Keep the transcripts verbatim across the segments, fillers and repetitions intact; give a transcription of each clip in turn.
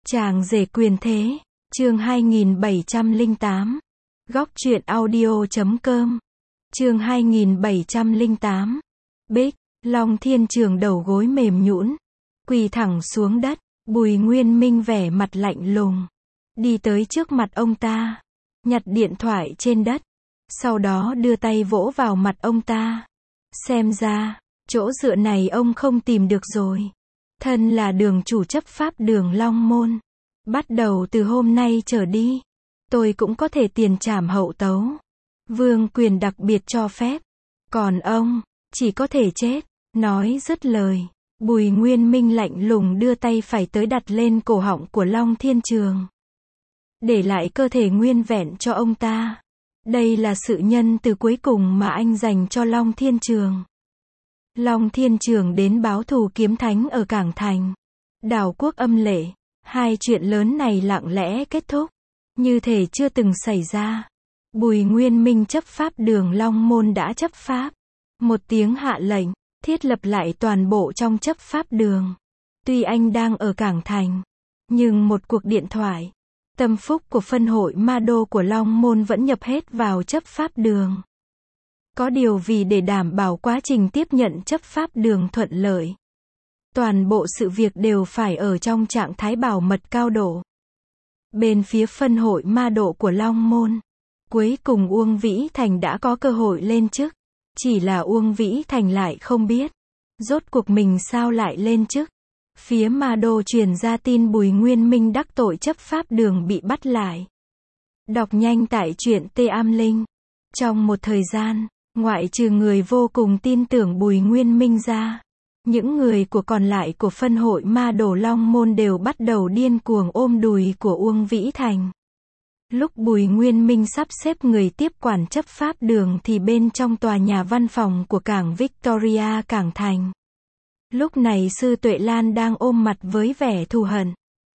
Chàng rể quyền thế, chương hai nghìn bảy trăm lẻ tám. Góc truyện audio chấm com. Chương hai nghìn bảy trăm lẻ tám. Bích, Long Thiên Trường đầu gối mềm nhũn, quỳ thẳng xuống đất, Bùi Nguyên Minh vẻ mặt lạnh lùng, đi tới trước mặt ông ta, nhặt điện thoại trên đất, sau đó đưa tay vỗ vào mặt ông ta. Xem ra, chỗ dựa này ông không tìm được rồi. Thân là đường chủ chấp pháp đường Long Môn. Bắt đầu từ hôm nay trở đi, tôi cũng có thể tiền trảm hậu tấu. Vương quyền đặc biệt cho phép. Còn ông, chỉ có thể chết. Nói dứt lời, Bùi Nguyên Minh lạnh lùng đưa tay phải tới đặt lên cổ họng của Long Thiên Trường. Để lại cơ thể nguyên vẹn cho ông ta. Đây là sự nhân từ cuối cùng mà anh dành cho Long Thiên Trường. Long Thiên Trường đến báo thù kiếm thánh ở Cảng Thành. Đảo quốc âm lệ. Hai chuyện lớn này lặng lẽ kết thúc, như thể chưa từng xảy ra. Bùi Nguyên Minh chấp pháp đường Long Môn đã chấp pháp. Một tiếng hạ lệnh, thiết lập lại toàn bộ trong chấp pháp đường. Tuy anh đang ở Cảng Thành, nhưng một cuộc điện thoại, tâm phúc của phân hội ma đô của Long Môn vẫn nhập hết vào chấp pháp đường. Có điều vì để đảm bảo quá trình tiếp nhận chấp pháp đường thuận lợi, toàn bộ sự việc đều phải ở trong trạng thái bảo mật cao độ. Bên phía phân hội ma độ của Long Môn, cuối cùng Uông Vĩ Thành đã có cơ hội lên chức. Chỉ là Uông Vĩ Thành lại không biết, rốt cuộc mình sao lại lên chức. Phía ma đô truyền ra tin Bùi Nguyên Minh đắc tội chấp pháp đường bị bắt lại. Đọc nhanh tại truyện T Am Linh. Trong một thời gian, ngoại trừ người vô cùng tin tưởng Bùi Nguyên Minh ra, những người của còn lại của phân hội ma đồ Long Môn đều bắt đầu điên cuồng ôm đùi của Uông Vĩ Thành. Lúc Bùi Nguyên Minh sắp xếp người tiếp quản chấp pháp đường thì bên trong tòa nhà văn phòng của cảng Victoria Cảng Thành. Lúc này Sư Tuệ Lan đang ôm mặt với vẻ thù hận.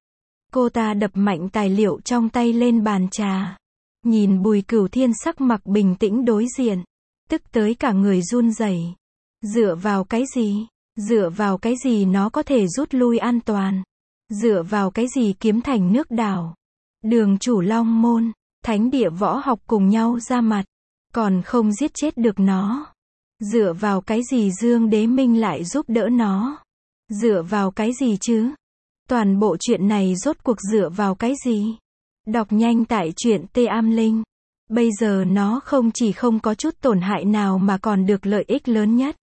Cô ta đập mạnh tài liệu trong tay lên bàn trà. Nhìn Bùi Cửu Thiên sắc mặt bình tĩnh đối diện, tức tới cả người run rẩy. Dựa vào cái gì? Dựa vào cái gì nó có thể rút lui an toàn? Dựa vào cái gì kiếm thành nước đảo? Đường chủ Long Môn, thánh địa võ học cùng nhau ra mặt, còn không giết chết được nó. Dựa vào cái gì Dương Đế Minh lại giúp đỡ nó? Dựa vào cái gì chứ? Toàn bộ chuyện này rốt cuộc dựa vào cái gì? Đọc nhanh tại truyện T Am Linh. Bây giờ nó không chỉ không có chút tổn hại nào mà còn được lợi ích lớn nhất.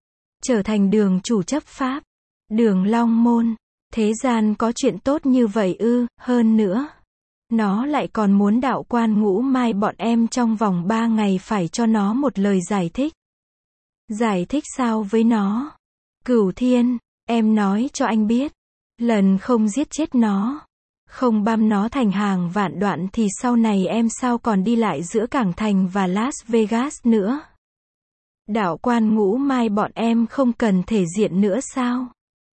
Trở thành đường chủ chấp pháp, đường Long Môn. Thế gian có chuyện tốt như vậy ư? Hơn nữa, nó lại còn muốn đạo quan ngũ mai bọn em trong vòng ba ngày phải cho nó một lời giải thích. Giải thích sao với nó? Cửu Thiên, em nói cho anh biết, lần không giết chết nó, không băm nó thành hàng vạn đoạn thì sau này em sao còn đi lại giữa Cảng Thành và Las Vegas nữa? Đạo quan ngũ mai bọn em không cần thể diện nữa sao?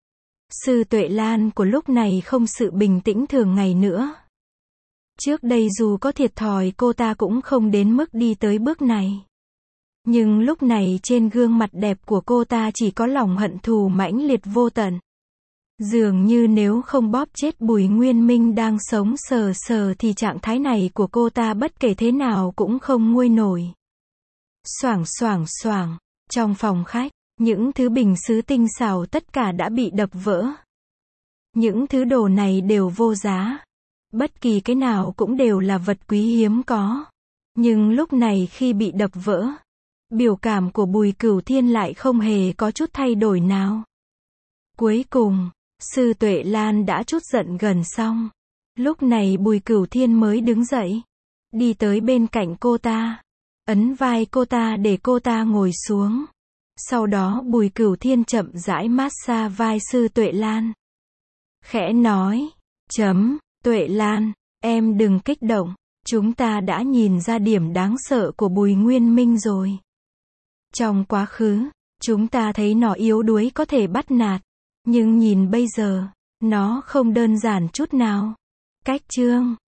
Sư Tuệ Lan của lúc này không sự bình tĩnh thường ngày nữa. Trước đây dù có thiệt thòi cô ta cũng không đến mức đi tới bước này. Nhưng lúc này trên gương mặt đẹp của cô ta chỉ có lòng hận thù mãnh liệt vô tận. Dường như nếu không bóp chết Bùi Nguyên Minh đang sống sờ sờ thì trạng thái này của cô ta bất kể thế nào cũng không nguôi nổi. Xoảng xoảng xoảng, trong phòng khách, những thứ bình sứ tinh xảo tất cả đã bị đập vỡ. Những thứ đồ này đều vô giá. Bất kỳ cái nào cũng đều là vật quý hiếm có. Nhưng lúc này khi bị đập vỡ, biểu cảm của Bùi Cửu Thiên lại không hề có chút thay đổi nào. Cuối cùng, Sư Tuệ Lan đã chút giận gần xong. Lúc này Bùi Cửu Thiên mới đứng dậy, đi tới bên cạnh cô ta, ấn vai cô ta để cô ta ngồi xuống. Sau đó Bùi Cửu Thiên chậm rãi massage vai Sư Tuệ Lan. Khẽ nói, chấm, Tuệ Lan, em đừng kích động, chúng ta đã nhìn ra điểm đáng sợ của Bùi Nguyên Minh rồi. Trong quá khứ, chúng ta thấy nó yếu đuối có thể bắt nạt, nhưng nhìn bây giờ, nó không đơn giản chút nào. Cách chương